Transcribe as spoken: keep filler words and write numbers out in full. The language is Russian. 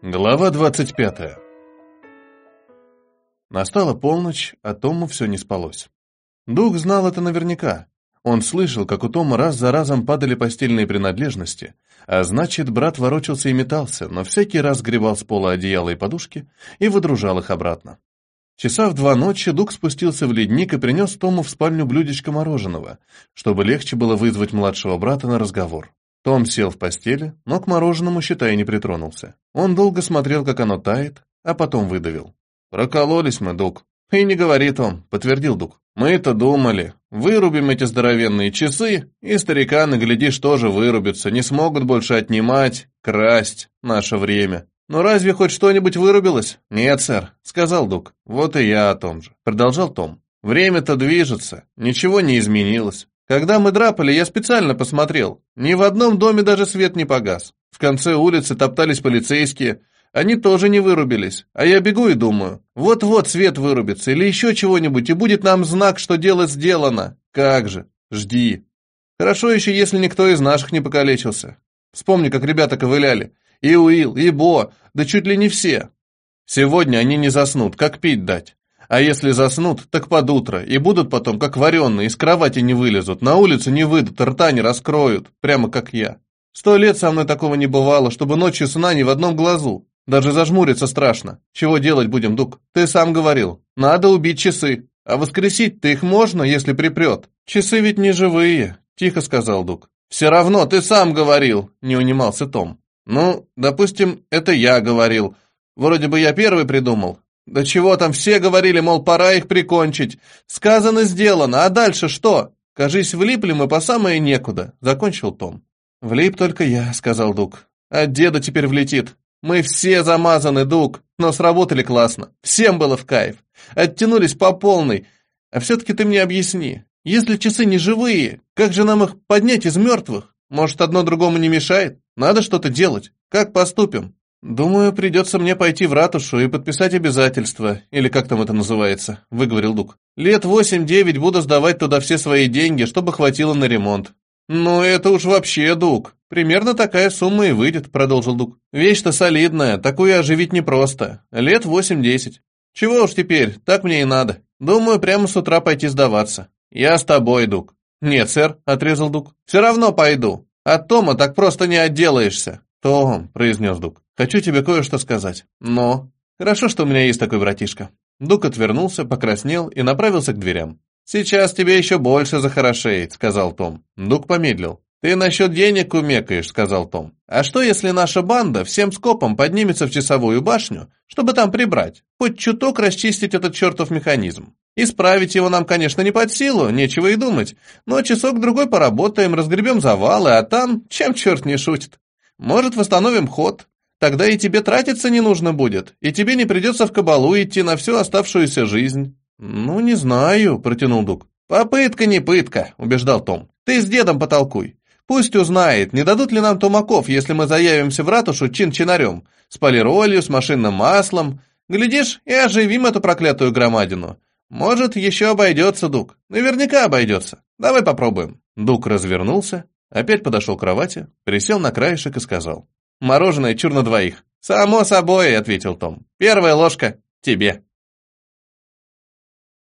Глава двадцать пятая. Настала полночь, а Тому все не спалось. Дух знал это наверняка. Он слышал, как у Тома раз за разом падали постельные принадлежности, а значит, брат ворочался и метался, но всякий раз сгребал с пола одеяло и подушки и выдружал их обратно. Часа в два ночи Дух спустился в ледник и принес Тому в спальню блюдечко мороженого, чтобы легче было вызвать младшего брата на разговор. Том сел в постели, но к мороженому, считай, не притронулся. Он долго смотрел, как оно тает, а потом выдавил. «Прокололись мы, Дук». «И не говори, Том», — подтвердил Дук. «Мы-то думали, вырубим эти здоровенные часы, и стариканы, глядишь, тоже вырубятся, не смогут больше отнимать, красть наше время». «Но разве хоть что-нибудь вырубилось?» «Нет, сэр», — сказал Дук. «Вот и я о том же», — продолжал Том. «Время-то движется, ничего не изменилось. Когда мы драпали, я специально посмотрел. Ни в одном доме даже свет не погас. В конце улицы топтались полицейские. Они тоже не вырубились. А я бегу и думаю, вот-вот свет вырубится или еще чего-нибудь, и будет нам знак, что дело сделано. Как же, жди. Хорошо еще, если никто из наших не покалечился. Вспомни, как ребята ковыляли. И Уилл, и Бо, да чуть ли не все. Сегодня они не заснут, как пить дать. А если заснут, так под утро, и будут потом, как вареные, из кровати не вылезут, на улицу не выйдут, рта не раскроют, прямо как я. Сто лет со мной такого не бывало, чтобы ночью сна ни в одном глазу. Даже зажмуриться страшно. Чего делать будем, Дук? Ты сам говорил, надо убить часы. А воскресить-то их можно, если припрет. Часы ведь не живые, тихо сказал Дук. Все равно, ты сам говорил, не унимался Том. Ну, допустим, это я говорил. Вроде бы я первый придумал. Да чего там, все говорили, мол, пора их прикончить. Сказано, сделано, а дальше что? Кажись, влипли мы по самое некуда, закончил Том. Влип только я, сказал Дук. А деда теперь влетит. Мы все замазаны, Дук, но сработали классно. Всем было в кайф. Оттянулись по полной. А все-таки ты мне объясни, если часы не живые, как же нам их поднять из мертвых? Может, одно другому не мешает? Надо что-то делать. Как поступим? «Думаю, придется мне пойти в ратушу и подписать обязательства, или как там это называется», — выговорил Дук. «Лет восемь-девять буду сдавать туда все свои деньги, чтобы хватило на ремонт». «Ну, это уж вообще, Дук. Примерно такая сумма и выйдет», — продолжил Дук. «Вещь-то солидная, такую оживить непросто. Лет восемь-десять. Чего уж теперь, так мне и надо. Думаю, прямо с утра пойти сдаваться». «Я с тобой, Дук». «Нет, сэр», — отрезал Дук. «Все равно пойду. От Тома так просто не отделаешься». «Том», — произнес Дук, — «хочу тебе кое-что сказать». «Но». «Хорошо, что у меня есть такой братишка». Дук отвернулся, покраснел и направился к дверям. «Сейчас тебе еще больше захорошеет», — сказал Том. Дук помедлил. «Ты насчет денег кумекаешь», — сказал Том. «А что, если наша банда всем скопом поднимется в часовую башню, чтобы там прибрать, хоть чуток расчистить этот чертов механизм? Исправить его нам, конечно, не под силу, нечего и думать, но часок-другой поработаем, разгребем завалы, а там, чем черт не шутит. Может, восстановим ход, тогда и тебе тратиться не нужно будет, и тебе не придется в кабалу идти на всю оставшуюся жизнь». «Ну, не знаю», — протянул Дук. «Попытка не пытка», — убеждал Том. «Ты с дедом потолкуй. Пусть узнает, не дадут ли нам тумаков, если мы заявимся в ратушу чин-чинарем, с полиролью, с машинным маслом. Глядишь, и оживим эту проклятую громадину. Может, еще обойдется, Дук. Наверняка обойдется. Давай попробуем». Дук развернулся, опять подошел к кровати, присел на краешек и сказал. «Мороженое чур на двоих». «Само собой», — ответил Том. «Первая ложка тебе».